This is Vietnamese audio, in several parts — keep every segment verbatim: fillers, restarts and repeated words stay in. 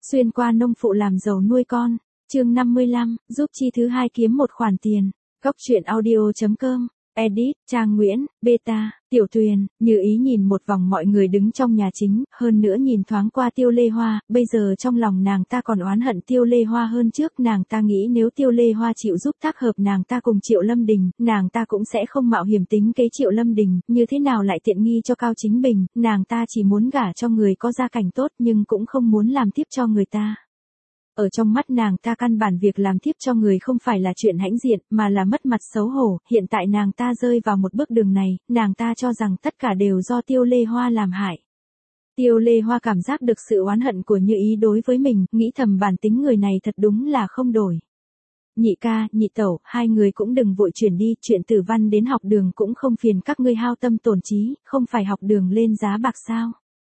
Xuyên qua nông phụ làm giàu nuôi con. Chương năm mươi lăm, giúp chi thứ hai kiếm một khoản tiền. Góc truyện audio chấm com. Edit, Trang Nguyễn, Beta, Tiểu Tuyền. Như ý nhìn một vòng mọi người đứng trong nhà chính, hơn nữa nhìn thoáng qua Tiêu Lê Hoa, bây giờ trong lòng nàng ta còn oán hận Tiêu Lê Hoa hơn trước. Nàng ta nghĩ nếu Tiêu Lê Hoa chịu giúp tác hợp nàng ta cùng Triệu Lâm Đình, nàng ta cũng sẽ không mạo hiểm tính kế Triệu Lâm Đình, như thế nào lại tiện nghi cho Cao Chính Bình. Nàng ta chỉ muốn gả cho người có gia cảnh tốt nhưng cũng không muốn làm tiếp cho người ta. Ở trong mắt nàng ta căn bản việc làm tiếp cho người không phải là chuyện hãnh diện, mà là mất mặt xấu hổ. Hiện tại nàng ta rơi vào một bước đường này, nàng ta cho rằng tất cả đều do Tiêu Lê Hoa làm hại. Tiêu Lê Hoa cảm giác được sự oán hận của Như Ý đối với mình, nghĩ thầm bản tính người này thật đúng là không đổi. Nhị ca, nhị tẩu, hai người cũng đừng vội chuyển đi, chuyện Tử Văn đến học đường cũng không phiền các ngươi hao tâm tổn trí, không phải học đường lên giá bạc sao?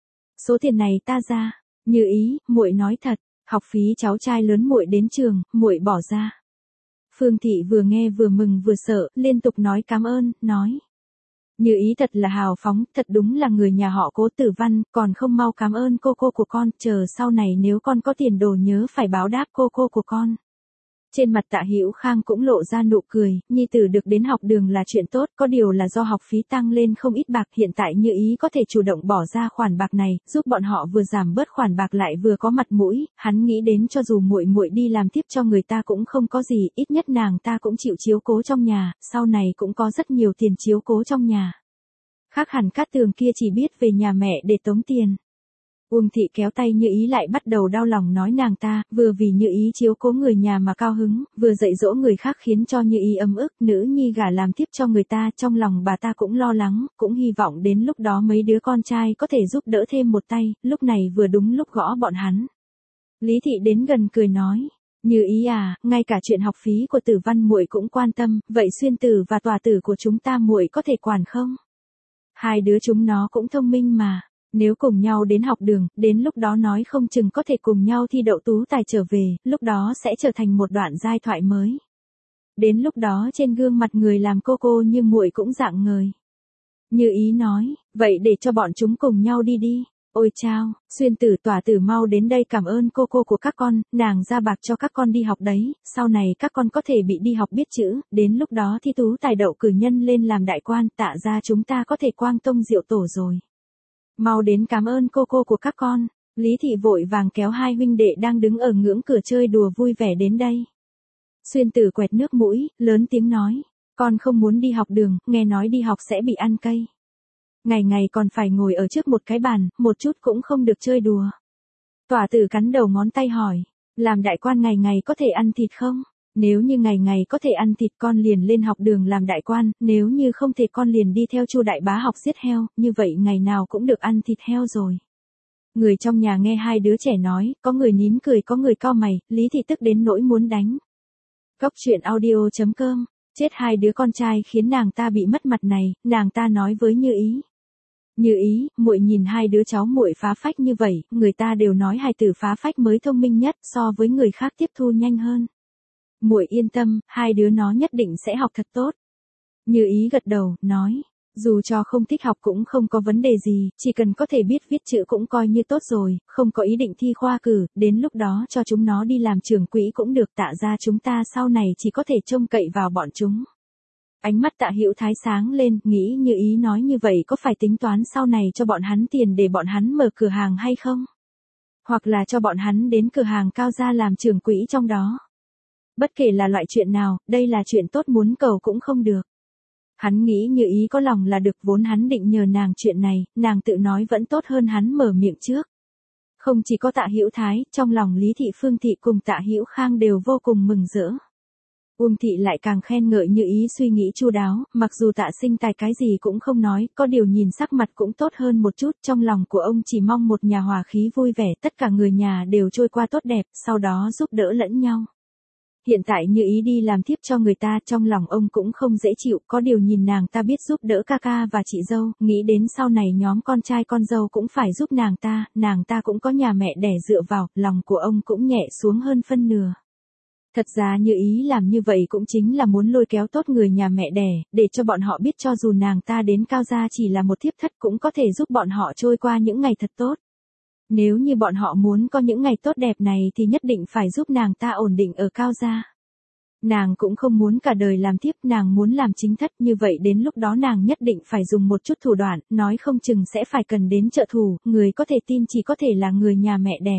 Số tiền này ta ra. Như Ý, muội nói thật. Học phí cháu trai lớn muội đến trường, muội bỏ ra. Phương Thị vừa nghe vừa mừng vừa sợ, liên tục nói cảm ơn, nói. Như Ý thật là hào phóng, thật đúng là người nhà họ Cố Tử Văn, còn không mau cảm ơn cô cô của con, chờ sau này nếu con có tiền đồ nhớ phải báo đáp cô cô của con. Trên mặt Tạ Hữu Khang cũng lộ ra nụ cười, nhi tử được đến học đường là chuyện tốt, có điều là do học phí tăng lên không ít bạc, hiện tại Như Ý có thể chủ động bỏ ra khoản bạc này, giúp bọn họ vừa giảm bớt khoản bạc lại vừa có mặt mũi, hắn nghĩ đến cho dù muội muội đi làm tiếp cho người ta cũng không có gì, ít nhất nàng ta cũng chịu chiếu cố trong nhà, sau này cũng có rất nhiều tiền chiếu cố trong nhà. Khác hẳn Cát Tường kia chỉ biết về nhà mẹ để tống tiền. Uông Thị kéo tay Như Ý lại bắt đầu đau lòng nói nàng ta, vừa vì Như Ý chiếu cố người nhà mà cao hứng, vừa dạy dỗ người khác khiến cho Như Ý ấm ức, nữ nhi gả làm tiếp cho người ta, trong lòng bà ta cũng lo lắng, cũng hy vọng đến lúc đó mấy đứa con trai có thể giúp đỡ thêm một tay, lúc này vừa đúng lúc gõ bọn hắn. Lý Thị đến gần cười nói, Như Ý à, ngay cả chuyện học phí của Tử Văn muội cũng quan tâm, vậy xuyên tử và tòa tử của chúng ta muội có thể quản không? Hai đứa chúng nó cũng thông minh mà. Nếu cùng nhau đến học đường, đến lúc đó nói không chừng có thể cùng nhau thi đậu tú tài trở về, lúc đó sẽ trở thành một đoạn giai thoại mới. Đến lúc đó trên gương mặt người làm cô cô như muội cũng rạng ngời. Như Ý nói, vậy để cho bọn chúng cùng nhau đi đi. Ôi chao, xuyên tử tỏa tử mau đến đây cảm ơn cô cô của các con, nàng ra bạc cho các con đi học đấy, sau này các con có thể bị đi học biết chữ, đến lúc đó thi tú tài đậu cử nhân lên làm đại quan, Tạ ra chúng ta có thể quang tông diệu tổ rồi. Mau đến cảm ơn cô cô của các con. Lý Thị vội vàng kéo hai huynh đệ đang đứng ở ngưỡng cửa chơi đùa vui vẻ đến đây. Xuyên tử quẹt nước mũi, lớn tiếng nói, con không muốn đi học đường, nghe nói đi học sẽ bị ăn cây. Ngày ngày còn phải ngồi ở trước một cái bàn, một chút cũng không được chơi đùa. Tỏa tử cắn đầu ngón tay hỏi, làm đại quan ngày ngày có thể ăn thịt không? Nếu như ngày ngày có thể ăn thịt con liền lên học đường làm đại quan, nếu như không thể con liền đi theo Chu đại bá học giết heo, như vậy ngày nào cũng được ăn thịt heo rồi. Người trong nhà nghe hai đứa trẻ nói, có người nín cười có người cau mày, Lý Thị tức đến nỗi muốn đánh. Góc truyện audio chấm com, chết hai đứa con trai khiến nàng ta bị mất mặt này, nàng ta nói với Như Ý. Như Ý, muội nhìn hai đứa cháu muội phá phách như vậy, người ta đều nói hài tử phá phách mới thông minh nhất, so với người khác tiếp thu nhanh hơn. Muội yên tâm, hai đứa nó nhất định sẽ học thật tốt. Như Ý gật đầu, nói, dù cho không thích học cũng không có vấn đề gì, chỉ cần có thể biết viết chữ cũng coi như tốt rồi, không có ý định thi khoa cử, đến lúc đó cho chúng nó đi làm trưởng quỹ cũng được, Tạ ra chúng ta sau này chỉ có thể trông cậy vào bọn chúng. Ánh mắt Tạ Hữu Thái sáng lên, nghĩ Như Ý nói như vậy có phải tính toán sau này cho bọn hắn tiền để bọn hắn mở cửa hàng hay không? Hoặc là cho bọn hắn đến cửa hàng Cao gia làm trưởng quỹ trong đó. Bất kể là loại chuyện nào, đây là chuyện tốt muốn cầu cũng không được. Hắn nghĩ Như Ý có lòng là được, vốn hắn định nhờ nàng chuyện này, nàng tự nói vẫn tốt hơn hắn mở miệng trước. Không chỉ có Tạ Hữu Thái, trong lòng Lý Thị, Phương Thị cùng Tạ Hữu Khang đều vô cùng mừng rỡ. Uông Thị lại càng khen ngợi Như Ý suy nghĩ chu đáo, mặc dù Tạ Sinh Tài cái gì cũng không nói, có điều nhìn sắc mặt cũng tốt hơn một chút, trong lòng của ông chỉ mong một nhà hòa khí vui vẻ, tất cả người nhà đều trôi qua tốt đẹp, sau đó giúp đỡ lẫn nhau. Hiện tại Như Ý đi làm tiếp cho người ta, trong lòng ông cũng không dễ chịu, có điều nhìn nàng ta biết giúp đỡ ca ca và chị dâu, nghĩ đến sau này nhóm con trai con dâu cũng phải giúp nàng ta, nàng ta cũng có nhà mẹ đẻ dựa vào, lòng của ông cũng nhẹ xuống hơn phân nửa. Thật ra Như Ý làm như vậy cũng chính là muốn lôi kéo tốt người nhà mẹ đẻ, để cho bọn họ biết cho dù nàng ta đến Cao gia chỉ là một thiếp thất cũng có thể giúp bọn họ trôi qua những ngày thật tốt. Nếu như bọn họ muốn có những ngày tốt đẹp này thì nhất định phải giúp nàng ta ổn định ở Cao gia. Nàng cũng không muốn cả đời làm thiếp, nàng muốn làm chính thất, như vậy đến lúc đó nàng nhất định phải dùng một chút thủ đoạn, nói không chừng sẽ phải cần đến trợ thủ, người có thể tin chỉ có thể là người nhà mẹ đẻ.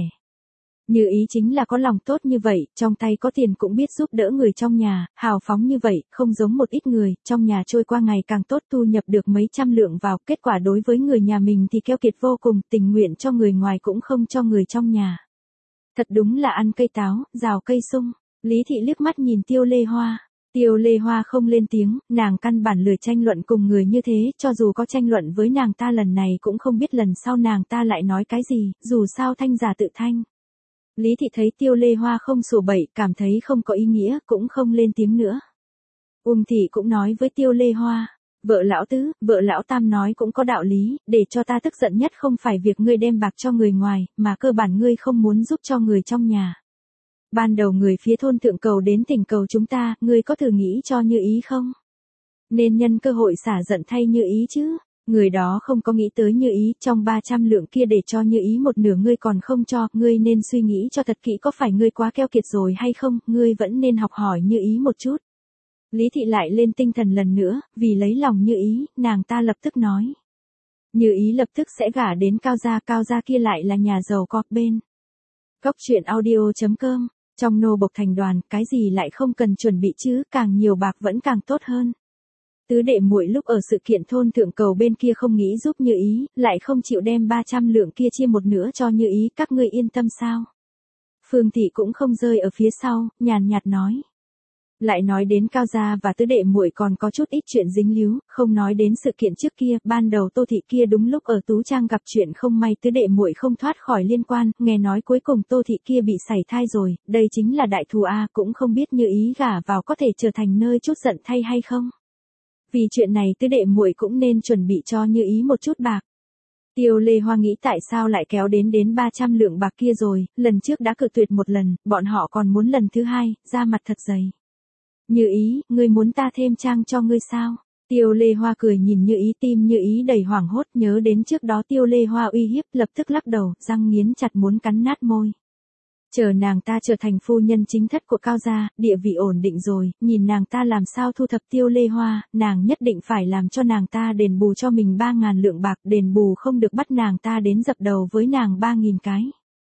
Như Ý chính là có lòng tốt như vậy, trong tay có tiền cũng biết giúp đỡ người trong nhà, hào phóng như vậy, không giống một ít người, trong nhà trôi qua ngày càng tốt, thu nhập được mấy trăm lượng vào, kết quả đối với người nhà mình thì keo kiệt vô cùng, tình nguyện cho người ngoài cũng không cho người trong nhà. Thật đúng là ăn cây táo, rào cây sung. Lý Thị liếc mắt nhìn Tiêu Lê Hoa. Tiêu Lê Hoa không lên tiếng, nàng căn bản lười tranh luận cùng người như thế, cho dù có tranh luận với nàng ta lần này cũng không biết lần sau nàng ta lại nói cái gì, dù sao thanh giả tự thanh. Lý Thị thấy Tiêu Lê Hoa không sủa bậy, cảm thấy không có ý nghĩa, cũng không lên tiếng nữa. Uông Thị cũng nói với Tiêu Lê Hoa, vợ lão tứ, vợ lão tam nói cũng có đạo lý, để cho ta tức giận nhất không phải việc ngươi đem bạc cho người ngoài, mà cơ bản ngươi không muốn giúp cho người trong nhà. Ban đầu người phía thôn thượng cầu đến thỉnh cầu chúng ta, ngươi có thử nghĩ cho Như Ý không? Nên nhân cơ hội xả giận thay Như Ý chứ. Người đó không có nghĩ tới Như Ý, trong ba trăm lượng kia để cho Như Ý một nửa ngươi còn không cho, ngươi nên suy nghĩ cho thật kỹ có phải ngươi quá keo kiệt rồi hay không, ngươi vẫn nên học hỏi Như Ý một chút. Lý Thị lại lên tinh thần lần nữa, vì lấy lòng Như Ý, nàng ta lập tức nói. Như Ý lập tức sẽ gả đến Cao gia, Cao gia kia lại là nhà giàu có bên. Góc truyện audio chấm com, trong nô bộc thành đoàn, cái gì lại không cần chuẩn bị chứ, càng nhiều bạc vẫn càng tốt hơn. Tứ đệ muội lúc ở sự kiện thôn thượng cầu bên kia không nghĩ giúp Như Ý, lại không chịu đem ba trăm lượng kia chia một nửa cho Như Ý, các ngươi yên tâm sao? Phương Thị cũng không rơi ở phía sau, nhàn nhạt nói. Lại nói đến Cao gia và tứ đệ muội còn có chút ít chuyện dính líu, không nói đến sự kiện trước kia, ban đầu Tô Thị kia đúng lúc ở Tú Trang gặp chuyện không may tứ đệ muội không thoát khỏi liên quan, nghe nói cuối cùng Tô Thị kia bị sảy thai rồi, đây chính là đại thù a, cũng không biết Như Ý gả vào có thể trở thành nơi chút giận thay hay không. Vì chuyện này tứ đệ muội cũng nên chuẩn bị cho Như Ý một chút bạc. Tiêu Lê Hoa nghĩ tại sao lại kéo đến đến ba trăm lượng bạc kia rồi, lần trước đã cự tuyệt một lần, bọn họ còn muốn lần thứ hai, ra mặt thật dày. Như Ý, ngươi muốn ta thêm trang cho ngươi sao? Tiêu Lê Hoa cười nhìn Như Ý, tim Như Ý đầy hoảng hốt, nhớ đến trước đó Tiêu Lê Hoa uy hiếp, lập tức lắc đầu, răng nghiến chặt muốn cắn nát môi. Chờ nàng ta trở thành phu nhân chính thất của Cao gia, địa vị ổn định rồi, nhìn nàng ta làm sao thu thập Tiêu Lê Hoa, nàng nhất định phải làm cho nàng ta đền bù cho mình ba ngàn lượng bạc, đền bù không được bắt nàng ta đến dập đầu với nàng ba nghìn cái.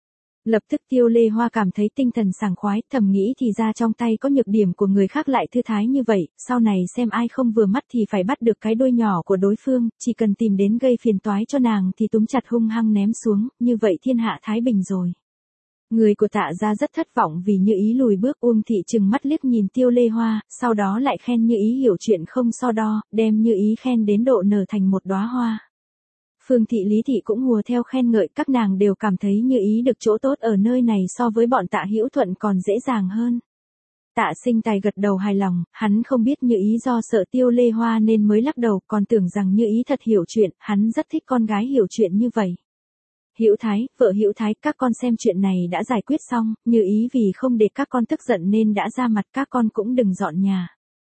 Lập tức Tiêu Lê Hoa cảm thấy tinh thần sảng khoái, thầm nghĩ thì ra trong tay có nhược điểm của người khác lại thư thái như vậy, sau này xem ai không vừa mắt thì phải bắt được cái đuôi nhỏ của đối phương, chỉ cần tìm đến gây phiền toái cho nàng thì túm chặt hung hăng ném xuống, như vậy thiên hạ thái bình rồi. Người của Tạ gia rất thất vọng vì Như Ý lùi bước, Uông Thị trừng mắt liếc nhìn Tiêu Lê Hoa, sau đó lại khen Như Ý hiểu chuyện không so đo, đem Như Ý khen đến độ nở thành một đóa hoa. Phương Thị Lý Thị cũng hùa theo khen ngợi, các nàng đều cảm thấy Như Ý được chỗ tốt ở nơi này so với bọn Tạ Hữu Thuận còn dễ dàng hơn. Tạ Sinh Tài gật đầu hài lòng, hắn không biết Như Ý do sợ Tiêu Lê Hoa nên mới lắc đầu, còn tưởng rằng Như Ý thật hiểu chuyện, hắn rất thích con gái hiểu chuyện như vậy. Hữu Thái, vợ Hữu Thái, các con xem chuyện này đã giải quyết xong, Như Ý vì không để các con tức giận nên đã ra mặt, các con cũng đừng dọn nhà.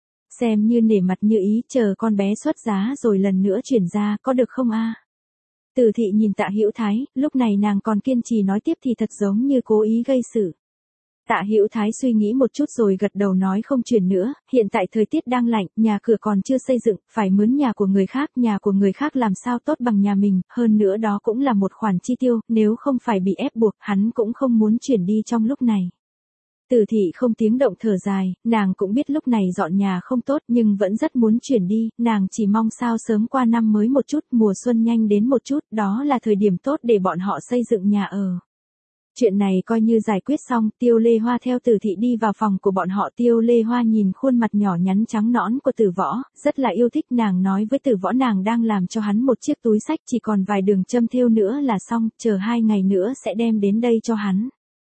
Xem như nể mặt Như Ý, chờ con bé xuất giá rồi lần nữa chuyển ra, có được không a? Từ Thị nhìn Tạ Hữu Thái, lúc này nàng còn kiên trì nói tiếp thì thật giống như cố ý gây sự. Tạ Hữu Thái suy nghĩ một chút rồi gật đầu nói không chuyển nữa, hiện tại thời tiết đang lạnh, nhà cửa còn chưa xây dựng, phải mướn nhà của người khác, nhà của người khác làm sao tốt bằng nhà mình, hơn nữa đó cũng là một khoản chi tiêu, nếu không phải bị ép buộc, hắn cũng không muốn chuyển đi trong lúc này. Từ Thị không tiếng động thở dài, nàng cũng biết lúc này dọn nhà không tốt nhưng vẫn rất muốn chuyển đi, nàng chỉ mong sao sớm qua năm mới một chút, mùa xuân nhanh đến một chút, đó là thời điểm tốt để bọn họ xây dựng nhà ở. Chuyện này coi như giải quyết xong, Tiêu Lê Hoa theo Từ Thị đi vào phòng của bọn họ. Tiêu Lê Hoa nhìn khuôn mặt nhỏ nhắn trắng nõn của Từ Võ, rất là yêu thích, nàng nói với Từ Võ nàng đang làm cho hắn một chiếc túi xách, chỉ còn vài đường châm thêu nữa là xong, chờ hai ngày nữa sẽ đem đến đây cho hắn.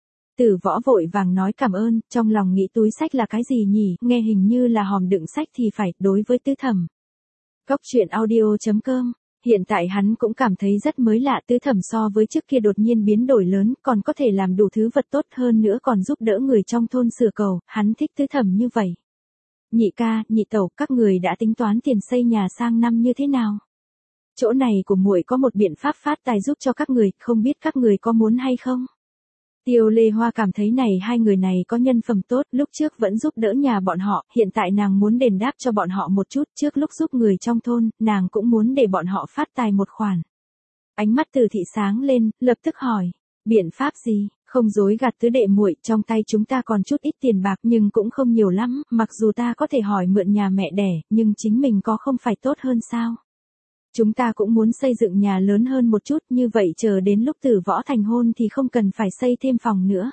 Từ Võ vội vàng nói cảm ơn, trong lòng nghĩ túi xách là cái gì nhỉ, nghe hình như là hòm đựng sách thì phải, đối với Tứ Thẩm. Góc truyện audio chấm com. Hiện tại hắn cũng cảm thấy rất mới lạ, Tứ Thẩm so với trước kia đột nhiên biến đổi lớn, còn có thể làm đủ thứ vật tốt hơn nữa, còn giúp đỡ người trong thôn sửa cầu, hắn thích Tứ Thẩm như vậy. Nhị ca, nhị tẩu, các người đã tính toán tiền xây nhà sang năm như thế nào? chỗ này của muội có một biện pháp phát tài giúp cho các người, không biết các người có muốn hay không? Tiêu Lê Hoa cảm thấy này hai người này có nhân phẩm tốt, lúc trước vẫn giúp đỡ nhà bọn họ, hiện tại nàng muốn đền đáp cho bọn họ một chút, trước lúc giúp người trong thôn, nàng cũng muốn để bọn họ phát tài một khoản. Ánh mắt Từ thị sáng lên, lập tức hỏi, biện pháp gì? Không dối gạt tứ đệ muội, trong tay chúng ta còn chút ít tiền bạc nhưng cũng không nhiều lắm, mặc dù ta có thể hỏi mượn nhà mẹ đẻ, nhưng chính mình có không phải tốt hơn sao? Chúng ta cũng muốn xây dựng nhà lớn hơn một chút, như vậy chờ đến lúc Tử Võ thành hôn thì không cần phải xây thêm phòng nữa.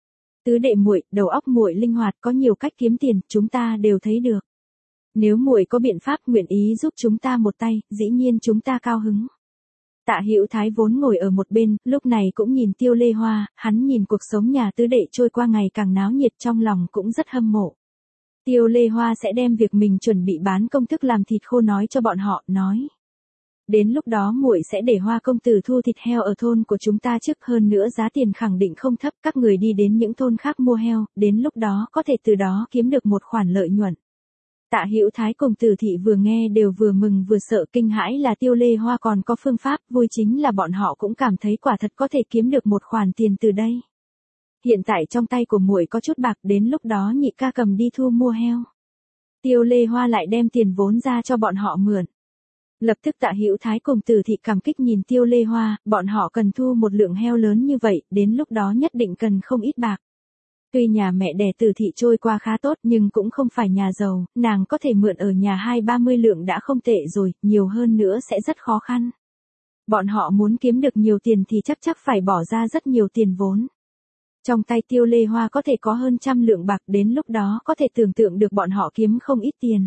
Tứ đệ muội, đầu óc muội linh hoạt, có nhiều cách kiếm tiền, chúng ta đều thấy được. Nếu muội có biện pháp nguyện ý giúp chúng ta một tay, dĩ nhiên chúng ta cao hứng. Tạ Hữu Thái vốn ngồi ở một bên, lúc này cũng nhìn Tiêu Lê Hoa, hắn nhìn cuộc sống nhà tứ đệ trôi qua ngày càng náo nhiệt, trong lòng cũng rất hâm mộ. Tiêu Lê Hoa sẽ đem việc mình chuẩn bị bán công thức làm thịt khô nói cho bọn họ, nói. Đến lúc đó muội sẽ để Hoa công tử thu thịt heo ở thôn của chúng ta trước, hơn nữa giá tiền khẳng định không thấp, các người đi đến những thôn khác mua heo, đến lúc đó có thể từ đó kiếm được một khoản lợi nhuận. Tạ Hữu Thái cùng Từ thị vừa nghe đều vừa mừng vừa sợ, kinh hãi là Tiêu Lê Hoa còn có phương pháp, vui chính là bọn họ cũng cảm thấy quả thật có thể kiếm được một khoản tiền từ đây. Hiện tại trong tay của muội có chút bạc, đến lúc đó nhị ca cầm đi thu mua heo. Tiêu Lê Hoa lại đem tiền vốn ra cho bọn họ mượn. Lập tức Tạ Hữu Thái cùng Từ thị cảm kích nhìn Tiêu Lê Hoa, bọn họ cần thu một lượng heo lớn như vậy, đến lúc đó nhất định cần không ít bạc. Tuy nhà mẹ đẻ Từ thị trôi qua khá tốt nhưng cũng không phải nhà giàu, nàng có thể mượn ở nhà hai ba mươi lượng đã không tệ rồi, nhiều hơn nữa sẽ rất khó khăn. Bọn họ muốn kiếm được nhiều tiền thì chắc chắc phải bỏ ra rất nhiều tiền vốn. Trong tay Tiêu Lê Hoa có thể có hơn trăm lượng bạc, đến lúc đó có thể tưởng tượng được bọn họ kiếm không ít tiền.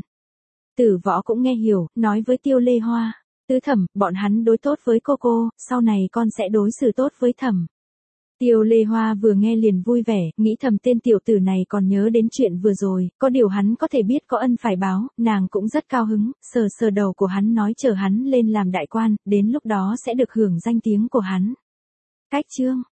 Tử Võ cũng nghe hiểu, nói với Tiêu Lê Hoa, tứ thẩm, bọn hắn đối tốt với cô cô, sau này con sẽ đối xử tốt với thẩm. Tiêu Lê Hoa vừa nghe liền vui vẻ, nghĩ thầm tên tiểu tử này còn nhớ đến chuyện vừa rồi, có điều hắn có thể biết có ân phải báo, nàng cũng rất cao hứng, sờ sờ đầu của hắn nói chờ hắn lên làm đại quan, đến lúc đó sẽ được hưởng danh tiếng của hắn. Cách chương